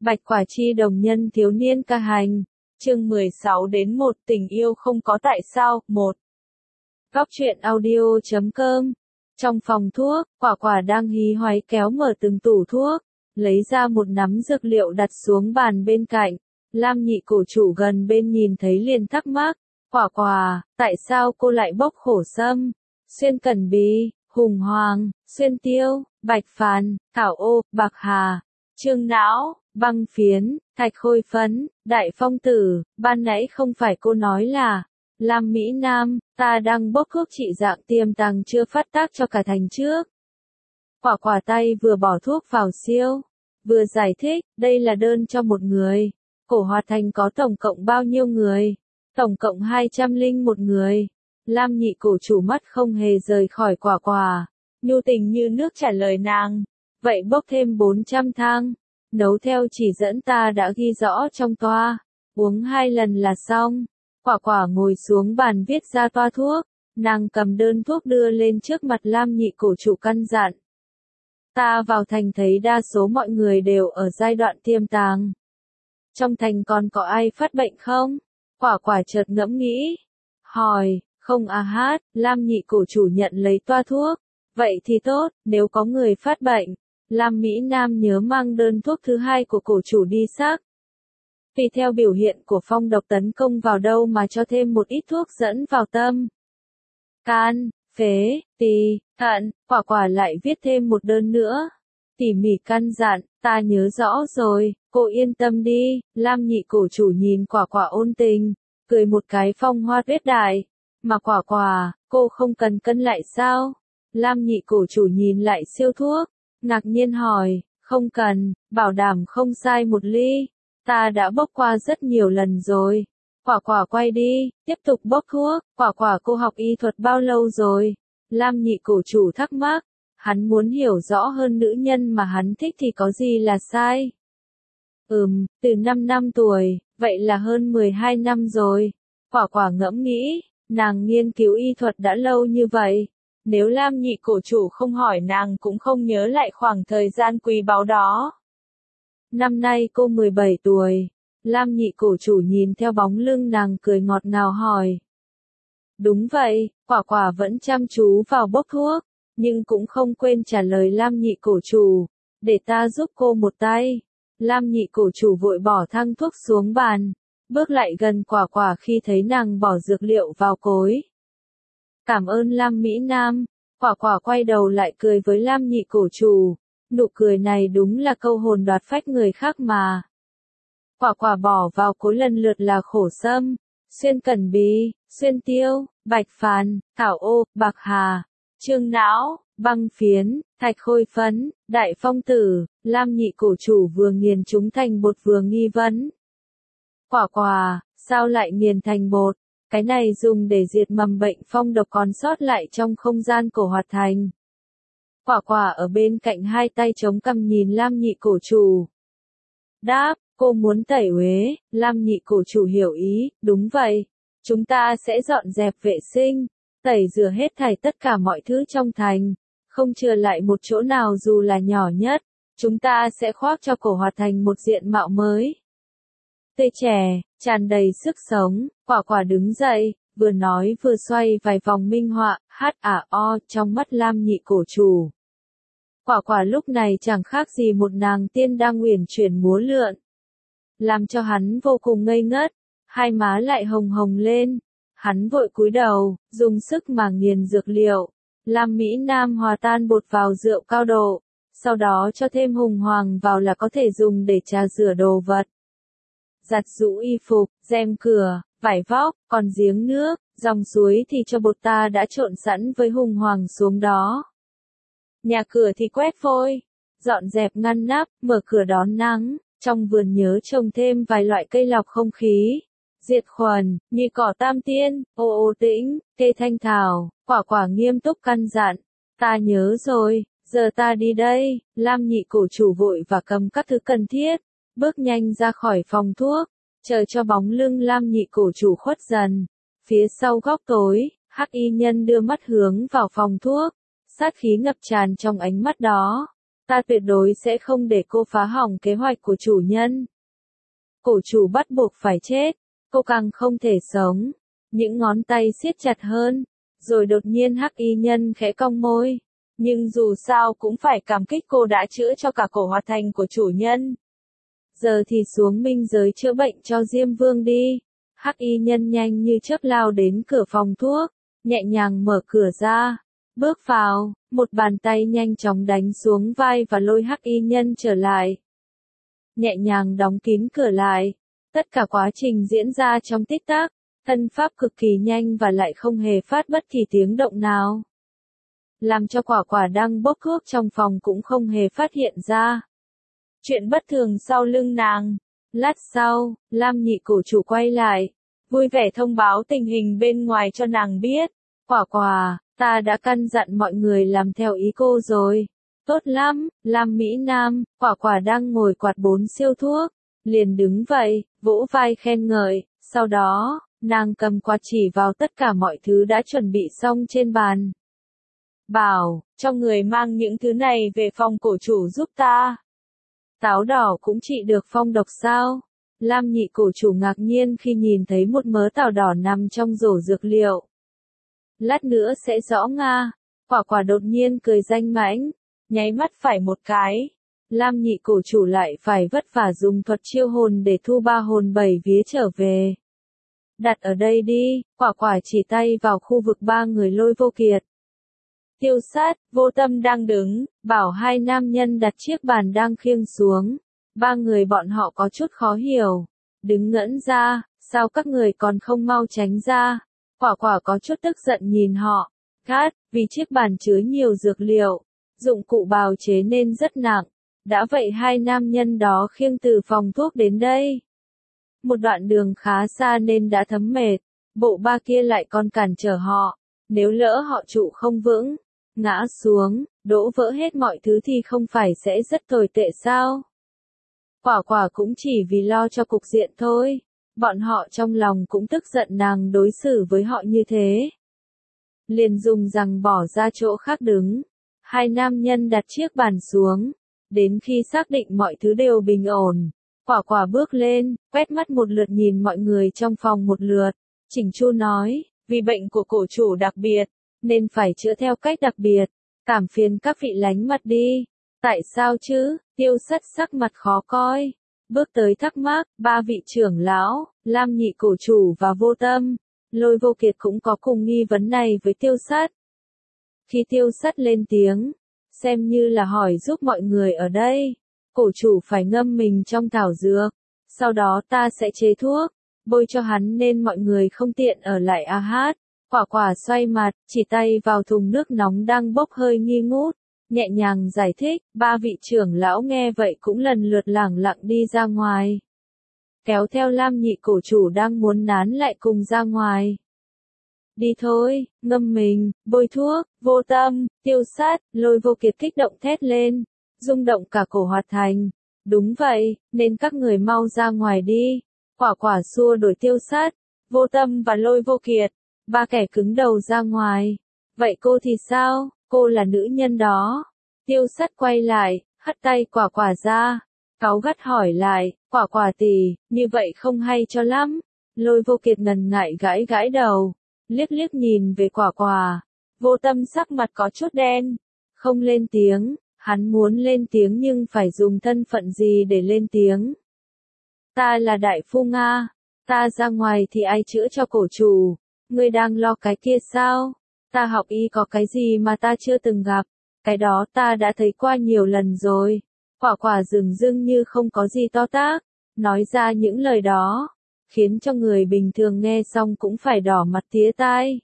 Bạch Quả Chi đồng nhân thiếu niên ca hành. Chương 16 đến 1 tình yêu không có tại sao. 1. Góc truyện audio.com. Trong phòng thuốc, Quả Quả đang hí hoáy kéo mở từng tủ thuốc, lấy ra một nắm dược liệu đặt xuống bàn bên cạnh. Lam Nhị cổ chủ gần bên nhìn thấy liền thắc mắc, Quả Quả, tại sao cô lại bốc khổ sâm, xuyên cẩn bì, hùng hoàng, xuyên tiêu, bạch phàn, thảo ô, bạc hà, trương não, băng phiến, thạch khôi phấn, đại phong tử, ban nãy không phải cô nói là Lam Mỹ Nam, ta đang bốc thuốc trị dạng tiềm tàng chưa phát tác cho cả thành trước. Quả Quả tay vừa bỏ thuốc vào siêu, vừa giải thích, đây là đơn cho một người. Cổ Hoạt Thành có tổng cộng bao nhiêu người? Tổng cộng 201 người. Lam Nhị cổ chủ mắt không hề rời khỏi Quả Quả, nhu tình như nước trả lời nàng. Vậy bốc thêm 400 thang, nấu theo chỉ dẫn ta đã ghi rõ trong toa, uống 2 lần là xong. Quả Quả ngồi xuống bàn viết ra toa thuốc, nàng cầm đơn thuốc đưa lên trước mặt Lam Nhị cổ chủ căn dặn. Ta vào thành thấy đa số mọi người đều ở giai đoạn tiềm tàng. Trong thành còn có ai phát bệnh không? Quả Quả chợt ngẫm nghĩ, hỏi, không à hát, Lam Nhị cổ chủ nhận lấy toa thuốc. Vậy thì tốt, nếu có người phát bệnh, Lam Mỹ Nam nhớ mang đơn thuốc thứ hai của cổ chủ đi xác. Tùy theo biểu hiện của phong độc tấn công vào đâu mà cho thêm một ít thuốc dẫn vào tâm, can, phế, tỳ, thận. Quả Quả lại viết thêm một đơn nữa, tỉ mỉ căn dặn, ta nhớ rõ rồi, cô yên tâm đi. Lam Nhị cổ chủ nhìn Quả Quả ôn tình, cười một cái phong hoa tuyết đại, mà Quả Quả, cô không cần cân lại sao? Lam Nhị cổ chủ nhìn lại siêu thuốc, ngạc nhiên hỏi, không cần, bảo đảm không sai một ly, ta đã bốc qua rất nhiều lần rồi. Quả Quả quay đi, tiếp tục bốc thuốc. Quả Quả, cô học y thuật bao lâu rồi? Lam Nhị cổ chủ thắc mắc, hắn muốn hiểu rõ hơn nữ nhân mà hắn thích thì có gì là sai. Từ 5 năm tuổi, vậy là hơn 12 năm rồi. Quả Quả ngẫm nghĩ, nàng nghiên cứu y thuật đã lâu như vậy. Nếu Lam Nhị cổ chủ không hỏi nàng cũng không nhớ lại khoảng thời gian quý báu đó. Năm nay cô 17 tuổi. Lam Nhị cổ chủ nhìn theo bóng lưng nàng cười ngọt ngào hỏi. Đúng vậy, Quả Quả vẫn chăm chú vào bốc thuốc, nhưng cũng không quên trả lời Lam Nhị cổ chủ, để ta giúp cô một tay. Lam Nhị cổ chủ vội bỏ thang thuốc xuống bàn, bước lại gần Quả Quả khi thấy nàng bỏ dược liệu vào cối. Cảm ơn Lam Mỹ Nam. Quả Quả quay đầu lại cười với Lam Nhị cổ chủ, nụ cười này đúng là câu hồn đoạt phách người khác mà. Quả Quả bỏ vào cối lần lượt là khổ sâm, xuyên cẩn bì, xuyên tiêu, bạch phàn, thảo ô, bạc hà, trương não, băng phiến, thạch khôi phấn, đại phong tử. Lam Nhị cổ chủ vừa nghiền chúng thành bột vừa nghi vấn. Quả Quả, sao lại nghiền thành bột? Cái này dùng để diệt mầm bệnh phong độc còn sót lại trong không gian Cổ Hoạt Thành. Quả Quả ở bên cạnh hai tay chống cằm nhìn Lam Nhị cổ chủ. Đáp, cô muốn tẩy uế. Lam Nhị cổ chủ hiểu ý, đúng vậy. Chúng ta sẽ dọn dẹp vệ sinh, tẩy rửa hết thảy tất cả mọi thứ trong thành, không chừa lại một chỗ nào dù là nhỏ nhất. Chúng ta sẽ khoác cho Cổ Hoạt Thành một diện mạo mới, tươi trẻ, tràn đầy sức sống. Quả Quả đứng dậy, vừa nói vừa xoay vài vòng minh họa, HAO trong mắt Lam Nhị cổ chủ. Quả Quả lúc này chẳng khác gì một nàng tiên đang uyển chuyển múa lượn, làm cho hắn vô cùng ngây ngất, hai má lại hồng hồng lên. Hắn vội cúi đầu, dùng sức mà nghiền dược liệu. Lam Mỹ Nam hòa tan bột vào rượu cao độ, sau đó cho thêm hùng hoàng vào là có thể dùng để trà rửa đồ vật, giặt giũ y phục, rèm cửa, vải vóc. Còn giếng nước, dòng suối thì cho bột ta đã trộn sẵn với hùng hoàng xuống đó. Nhà cửa thì quét vôi, dọn dẹp ngăn nắp, mở cửa đón nắng. Trong vườn nhớ trồng thêm vài loại cây lọc không khí, diệt khuẩn, như cỏ tam tiên, ô tĩnh, cây thanh thảo. Quả Quả nghiêm túc căn dặn, ta nhớ rồi, giờ ta đi đây. Lam Nhị cổ chủ vội và cầm các thứ cần thiết, bước nhanh ra khỏi phòng thuốc, chờ cho bóng lưng Lam Nhị cổ chủ khuất dần. Phía sau góc tối, Hắc y nhân đưa mắt hướng vào phòng thuốc, sát khí ngập tràn trong ánh mắt đó. Ta tuyệt đối sẽ không để cô phá hỏng kế hoạch của chủ nhân. Cổ chủ bắt buộc phải chết, cô càng không thể sống. Những ngón tay siết chặt hơn, rồi đột nhiên hắc y nhân khẽ cong môi. Nhưng dù sao cũng phải cảm kích cô đã chữa cho cả cổ hoạt thành của chủ nhân. Giờ thì xuống minh giới chữa bệnh cho Diêm Vương đi. Hắc y nhân nhanh như chớp lao đến cửa phòng thuốc, nhẹ nhàng mở cửa ra. Bước vào, một bàn tay nhanh chóng đánh xuống vai và lôi hắc y nhân trở lại. Nhẹ nhàng đóng kín cửa lại. Tất cả quá trình diễn ra trong tích tắc, thân pháp cực kỳ nhanh và lại không hề phát bất kỳ tiếng động nào. Làm cho quả quả đang bốc thuốc trong phòng cũng không hề phát hiện ra chuyện bất thường sau lưng nàng. Lát sau, Lam nhị cổ chủ quay lại, vui vẻ thông báo tình hình bên ngoài cho nàng biết. Quả quả, ta đã căn dặn mọi người làm theo ý cô rồi. Tốt lắm, Lam Mỹ Nam, quả quả đang ngồi quạt 4 siêu thuốc. Liền đứng vậy, vỗ vai khen ngợi, sau đó, nàng cầm quạt chỉ vào tất cả mọi thứ đã chuẩn bị xong trên bàn. Bảo, cho người mang những thứ này về phòng cổ chủ giúp ta. Táo đỏ cũng trị được phong độc sao? Lam nhị cổ chủ ngạc nhiên khi nhìn thấy một mớ táo đỏ nằm trong rổ dược liệu. Lát nữa sẽ rõ nga. Quả quả đột nhiên cười danh mãnh, nháy mắt phải một cái. Lam nhị cổ chủ lại phải vất vả dùng thuật chiêu hồn để thu 3 hồn 7 vía trở về. Đặt ở đây đi, quả quả chỉ tay vào khu vực 3 người Lôi Vô Kiệt. Tiêu Sát, Vô Tâm đang đứng, bảo 2 nam nhân đặt chiếc bàn đang khiêng xuống. 3 người bọn họ có chút khó hiểu. Đứng ngẩn ra, sao các người còn không mau tránh ra? Quả quả có chút tức giận nhìn họ. Cát, vì chiếc bàn chứa nhiều dược liệu, dụng cụ bào chế nên rất nặng. Đã vậy 2 nam nhân đó khiêng từ phòng thuốc đến đây. Một đoạn đường khá xa nên đã thấm mệt. Bộ ba kia lại còn cản trở họ. Nếu lỡ họ trụ không vững, ngã xuống, đổ vỡ hết mọi thứ thì không phải sẽ rất tồi tệ sao? Quả quả cũng chỉ vì lo cho cục diện thôi. Bọn họ trong lòng cũng tức giận nàng đối xử với họ như thế. Liền dùng rằng bỏ ra chỗ khác đứng. 2 nam nhân đặt chiếc bàn xuống. Đến khi xác định mọi thứ đều bình ổn, quả quả bước lên, quét mắt một lượt nhìn mọi người trong phòng một lượt. Chỉnh chu nói, vì bệnh của cổ chủ đặc biệt, nên phải chữa theo cách đặc biệt. Cảm phiền các vị lánh mặt đi. Tại sao chứ? Tiêu Sắt sắc mặt khó coi. Bước tới thắc mắc, 3 vị trưởng lão, Lam nhị cổ chủ và Vô Tâm, Lôi Vô Kiệt cũng có cùng nghi vấn này với Tiêu Sắt. Khi Tiêu Sắt lên tiếng, xem như là hỏi giúp mọi người ở đây. Cổ chủ phải ngâm mình trong thảo dược, sau đó ta sẽ chế thuốc, bôi cho hắn nên mọi người không tiện ở lại hát. Quả quả xoay mặt, chỉ tay vào thùng nước nóng đang bốc hơi nghi ngút, nhẹ nhàng giải thích. 3 vị trưởng lão nghe vậy cũng lần lượt lẳng lặng đi ra ngoài. Kéo theo Lam nhị cổ chủ đang muốn nán lại cùng ra ngoài. Đi thôi, ngâm mình, bôi thuốc. Vô Tâm, Tiêu Sát, Lôi Vô Kiệt kích động thét lên, rung động cả cổ hoạt thành. Đúng vậy, nên các người mau ra ngoài đi. Quả quả xua đuổi Tiêu Sát, Vô Tâm và Lôi Vô Kiệt. 3 kẻ cứng đầu ra ngoài. Vậy cô thì sao? Cô là nữ nhân đó. Tiêu Sát quay lại, hất tay quả quả ra. Cáu gắt hỏi lại, quả quả tỷ, như vậy không hay cho lắm. Lôi Vô Kiệt ngần ngại gãi gãi đầu, liếc liếc nhìn về quả quả. Vô Tâm sắc mặt có chút đen, không lên tiếng. Hắn muốn lên tiếng nhưng phải dùng thân phận gì để lên tiếng? Ta là đại phu Nga. Ta ra ngoài thì ai chữa cho cổ chủ? Ngươi đang lo cái kia sao? Ta học y có cái gì mà ta chưa từng gặp? Cái đó ta đã thấy qua nhiều lần rồi. Quả quả dửng dưng như không có gì to tát, nói ra những lời đó, khiến cho người bình thường nghe xong cũng phải đỏ mặt tía tai.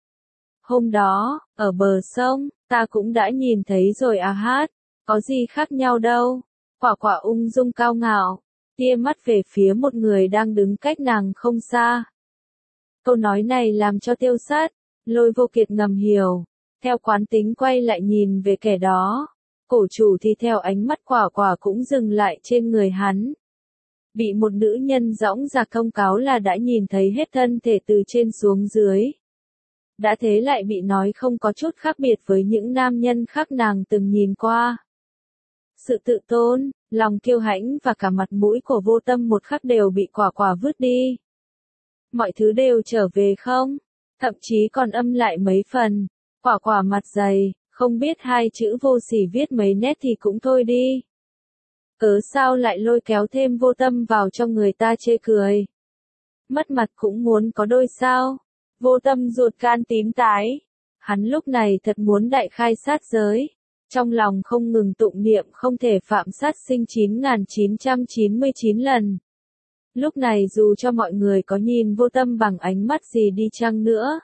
Hôm đó, ở bờ sông, ta cũng đã nhìn thấy rồi hát, có gì khác nhau đâu. Quả quả ung dung cao ngạo, tia mắt về phía một người đang đứng cách nàng không xa. Câu nói này làm cho Tiêu Sát, Lôi Vô Kiệt ngầm hiểu, theo quán tính quay lại nhìn về kẻ đó. Cổ chủ thì theo ánh mắt quả quả cũng dừng lại trên người hắn. Bị một nữ nhân dõng dạc thông cáo là đã nhìn thấy hết thân thể từ trên xuống dưới. Đã thế lại bị nói không có chút khác biệt với những nam nhân khác nàng từng nhìn qua. sự tự tôn, lòng kiêu hãnh và cả mặt mũi của Vô Tâm một khắc đều bị Quả Quả vứt đi. Mọi thứ đều trở về không? Thậm chí còn âm lại mấy phần. Quả Quả mặt dày, không biết hai chữ vô sỉ viết mấy nét thì cũng thôi đi. Cớ sao lại lôi kéo thêm Vô Tâm vào cho người ta chê cười. Mất mặt cũng muốn có đôi sao. Vô Tâm ruột gan tím tái. Hắn lúc này thật muốn đại khai sát giới. Trong lòng không ngừng tụng niệm không thể phạm sát sinh 9999 lần. Lúc này dù cho mọi người có nhìn Vô Tâm bằng ánh mắt gì đi chăng nữa,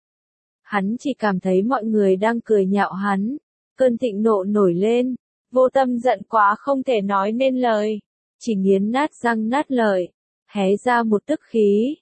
hắn chỉ cảm thấy mọi người đang cười nhạo hắn. Cơn thịnh nộ nổi lên, Vô Tâm giận quá không thể nói nên lời, chỉ nghiến nát răng nát lợi, hé ra một tức khí.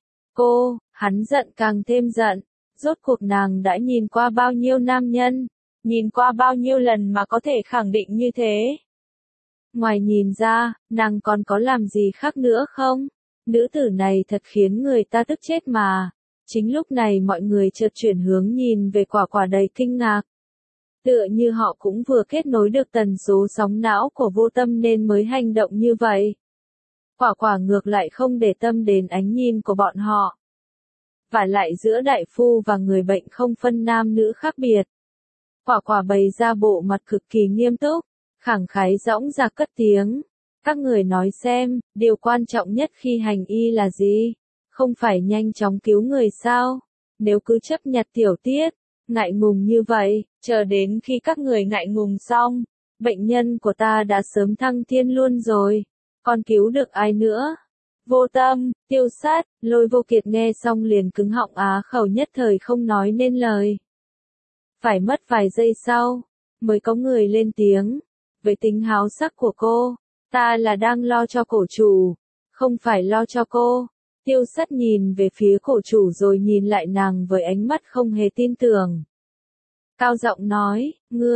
Hắn giận càng thêm giận, rốt cuộc nàng đã nhìn qua bao nhiêu nam nhân, nhìn qua bao nhiêu lần mà có thể khẳng định như thế. Ngoài nhìn ra, nàng còn có làm gì khác nữa không? Nữ tử này thật khiến người ta tức chết mà. Chính lúc này mọi người chợt chuyển hướng nhìn về Quả Quả đầy kinh ngạc. Tựa như họ cũng vừa kết nối được tần số sóng não của Vô Tâm nên mới hành động như vậy. Quả Quả ngược lại không để tâm đến ánh nhìn của bọn họ. Và lại giữa đại phu và người bệnh không phân nam nữ khác biệt. Quả Quả bày ra bộ mặt cực kỳ nghiêm túc, khẳng khái dõng dạc cất tiếng. Các người nói xem, điều quan trọng nhất khi hành y là gì? Không phải nhanh chóng cứu người sao? Nếu cứ chấp nhặt tiểu tiết, ngại ngùng như vậy, chờ đến khi các người ngại ngùng xong, bệnh nhân của ta đã sớm thăng thiên luôn rồi, còn cứu được ai nữa? Vô Tâm, Tiêu Sát, Lôi Vô Kiệt nghe xong liền cứng họng á khẩu nhất thời không nói nên lời. Phải mất vài giây sau, mới có người lên tiếng. Với tính háo sắc của cô, ta là đang lo cho cổ chủ, không phải lo cho cô. Tiêu Sát nhìn về phía cổ chủ rồi nhìn lại nàng với ánh mắt không hề tin tưởng. Cao giọng nói,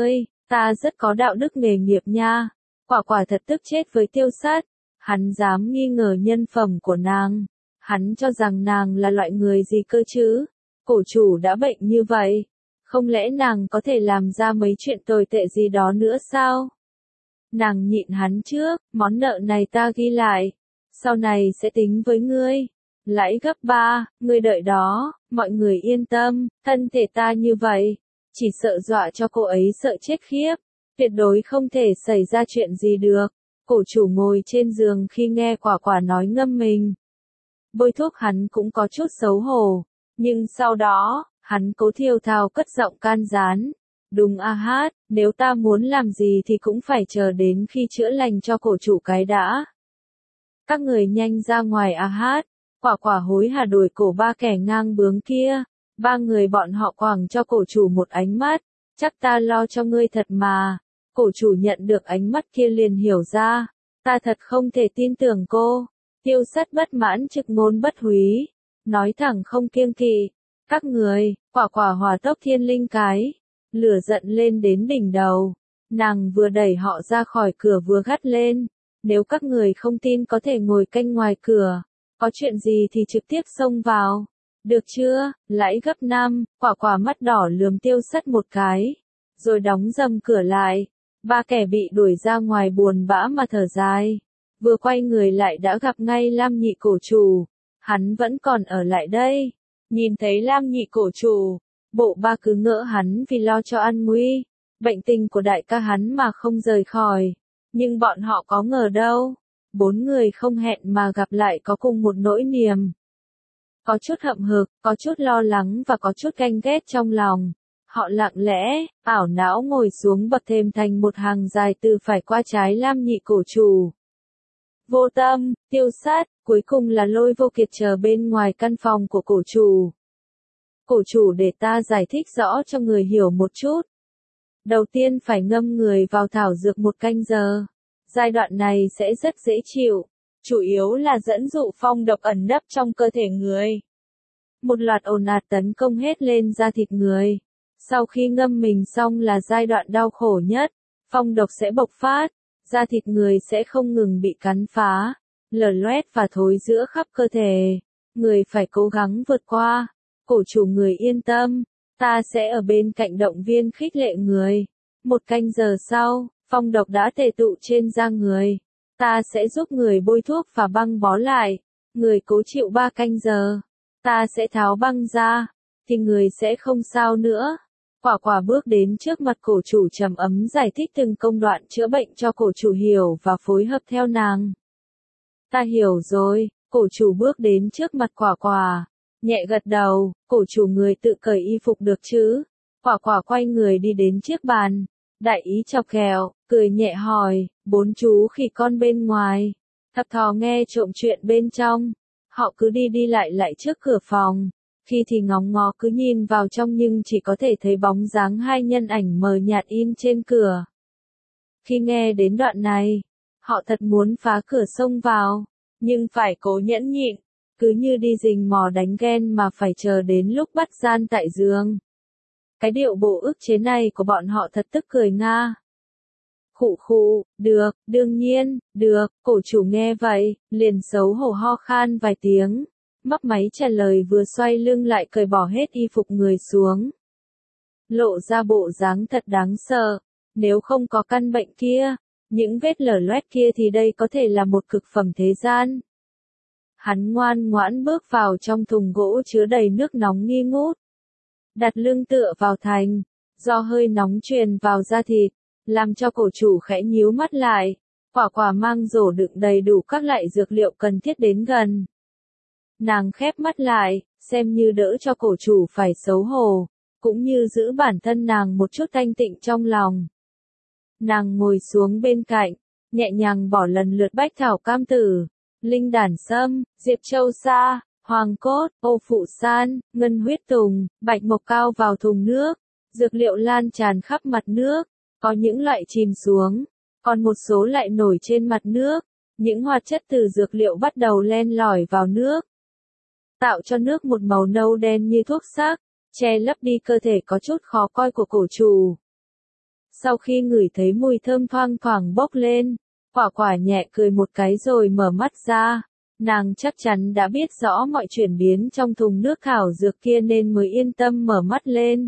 ta rất có đạo đức nghề nghiệp nha. Quả Quả thật tức chết với Tiêu Sát. Hắn dám nghi ngờ nhân phẩm của nàng. Hắn cho rằng nàng là loại người gì cơ chứ? Cổ chủ đã bệnh như vậy. Không lẽ nàng có thể làm ra mấy chuyện tồi tệ gì đó nữa sao? Nàng nhịn hắn trước, món nợ này ta ghi lại. Sau này sẽ tính với ngươi. Lãi gấp 3, ngươi đợi đó, mọi người yên tâm, thân thể ta như vậy. Chỉ sợ dọa cho cô ấy sợ chết khiếp. Tuyệt đối không thể xảy ra chuyện gì được. Cổ chủ ngồi trên giường khi nghe Quả Quả nói ngâm mình. Bôi thuốc hắn cũng có chút xấu hổ. Nhưng sau đó, hắn cố thiêu thào cất giọng can gián. Đúng a hát, nếu ta muốn làm gì thì cũng phải chờ đến khi chữa lành cho cổ chủ cái đã. Các người nhanh ra ngoài a hát. Quả Quả hối hả đuổi cổ ba kẻ ngang bướng kia. Ba người bọn họ quẳng cho cổ chủ một ánh mắt. Chắc ta lo cho ngươi thật mà. Cổ chủ nhận được ánh mắt kia liền hiểu ra. Ta thật không thể tin tưởng cô. Tiêu Sát bất mãn trực ngôn bất húy. Nói thẳng không kiêng kỵ. Các người, Quả Quả hỏa tốc thiên linh cái. Lửa giận lên đến đỉnh đầu. Nàng vừa đẩy họ ra khỏi cửa vừa gắt lên. Nếu các người không tin có thể ngồi canh ngoài cửa. Có chuyện gì thì trực tiếp xông vào. Được chưa? Lãi gấp 5, Quả Quả mắt đỏ lườm Tiêu Sát một cái. Rồi đóng dầm cửa lại. Ba kẻ bị đuổi ra ngoài buồn bã mà thở dài. Vừa quay người lại đã gặp ngay Lam Nhị cổ chủ. Hắn vẫn còn ở lại đây. Nhìn thấy Lam Nhị cổ chủ, bộ ba cứ ngỡ hắn vì lo cho an nguy, bệnh tình của đại ca hắn mà không rời khỏi. Nhưng bọn họ có ngờ đâu. 4 người không hẹn mà gặp lại có cùng một nỗi niềm. Có chút hậm hực, có chút lo lắng và có chút ganh ghét trong lòng. Họ lặng lẽ, ảo não ngồi xuống bậc thềm thành một hàng dài từ phải qua trái Lam Nhị cổ chủ. Vô Tâm, Tiêu Sát, cuối cùng là Lôi Vô Kiệt chờ bên ngoài căn phòng của cổ chủ. Cổ chủ để ta giải thích rõ cho người hiểu một chút. Đầu tiên phải ngâm người vào thảo dược 1 canh giờ. Giai đoạn này sẽ rất dễ chịu. Chủ yếu là dẫn dụ phong độc ẩn nấp trong cơ thể người. Một loạt ồn ạt tấn công hết lên da thịt người. Sau khi ngâm mình xong là giai đoạn đau khổ nhất. Phong độc sẽ bộc phát. Da thịt người sẽ không ngừng bị cắn phá, lở loét và thối rữa khắp cơ thể. Người phải cố gắng vượt qua. Cổ chủ người yên tâm. Ta sẽ ở bên cạnh động viên khích lệ người. 1 canh giờ sau, Phong độc đã tề tụ trên da người. Ta sẽ giúp người bôi thuốc và băng bó lại. Người cố chịu 3 canh giờ. Ta sẽ tháo băng ra. Thì người sẽ không sao nữa. Quả quả bước đến trước mặt cổ chủ trầm ấm giải thích từng công đoạn chữa bệnh cho cổ chủ hiểu và phối hợp theo nàng. Ta hiểu rồi, cổ chủ bước đến trước mặt quả quả. Nhẹ gật đầu, cổ chủ người tự cởi y phục được chứ? Quả quả quay người đi đến chiếc bàn. Đại ý chọc ghẹo, cười nhẹ hỏi, 4 chú khỉ con bên ngoài. Thập thò nghe trộm chuyện bên trong. Họ cứ đi đi lại trước cửa phòng. Khi thì ngóng ngó cứ nhìn vào trong nhưng chỉ có thể thấy bóng dáng 2 nhân ảnh mờ nhạt in trên cửa. Khi nghe đến đoạn này, họ thật muốn phá cửa xông vào, nhưng phải cố nhẫn nhịn, cứ như đi rình mò đánh ghen mà phải chờ đến lúc bắt gian tại giường. Cái điệu bộ ức chế này của bọn họ thật tức cười nga. Khụ khụ, được, đương nhiên, được, cổ chủ nghe vậy, liền xấu hổ ho khan vài tiếng. Mấp máy trả lời vừa xoay lưng lại cởi bỏ hết y phục người xuống. Lộ ra bộ dáng thật đáng sợ. Nếu không có căn bệnh kia, những vết lở loét kia thì đây có thể là một cực phẩm thế gian. Hắn ngoan ngoãn bước vào trong thùng gỗ chứa đầy nước nóng nghi ngút. Đặt lưng tựa vào thành, do hơi nóng truyền vào da thịt, làm cho cổ chủ khẽ nhíu mắt lại. Quả quả mang rổ đựng đầy đủ các loại dược liệu cần thiết đến gần. Nàng khép mắt lại, xem như đỡ cho cổ chủ phải xấu hổ, cũng như giữ bản thân nàng một chút thanh tịnh trong lòng. Nàng ngồi xuống bên cạnh, nhẹ nhàng bỏ lần lượt bách thảo cam tử, linh đản sâm, diệp châu sa, hoàng cốt, ô phụ san, ngân huyết tùng, bạch mộc cao vào thùng nước. Dược liệu lan tràn khắp mặt nước, có những loại chìm xuống, còn một số lại nổi trên mặt nước. Những hoạt chất từ dược liệu bắt đầu len lỏi vào nước, tạo cho nước một màu nâu đen như thuốc sắc, che lấp đi cơ thể có chút khó coi của cổ chủ. Sau khi ngửi thấy mùi thơm thoang thoảng bốc lên, quả quả nhẹ cười một cái rồi mở mắt ra. Nàng chắc chắn đã biết rõ mọi chuyển biến trong thùng nước thảo dược kia nên mới yên tâm mở mắt lên.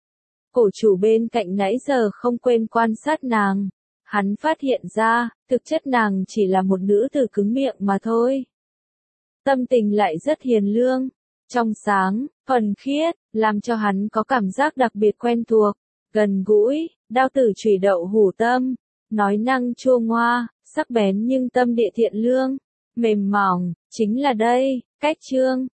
Cổ chủ bên cạnh nãy giờ không quên quan sát nàng. Hắn phát hiện ra, thực chất nàng chỉ là một nữ tử cứng miệng mà thôi. Tâm tình lại rất hiền lương, trong sáng, thuần khiết, làm cho hắn có cảm giác đặc biệt quen thuộc, gần gũi. Đao tử chủy đậu hủ tâm, nói năng chua ngoa, sắc bén nhưng tâm địa thiện lương, mềm mỏng, chính là đây, cách chương.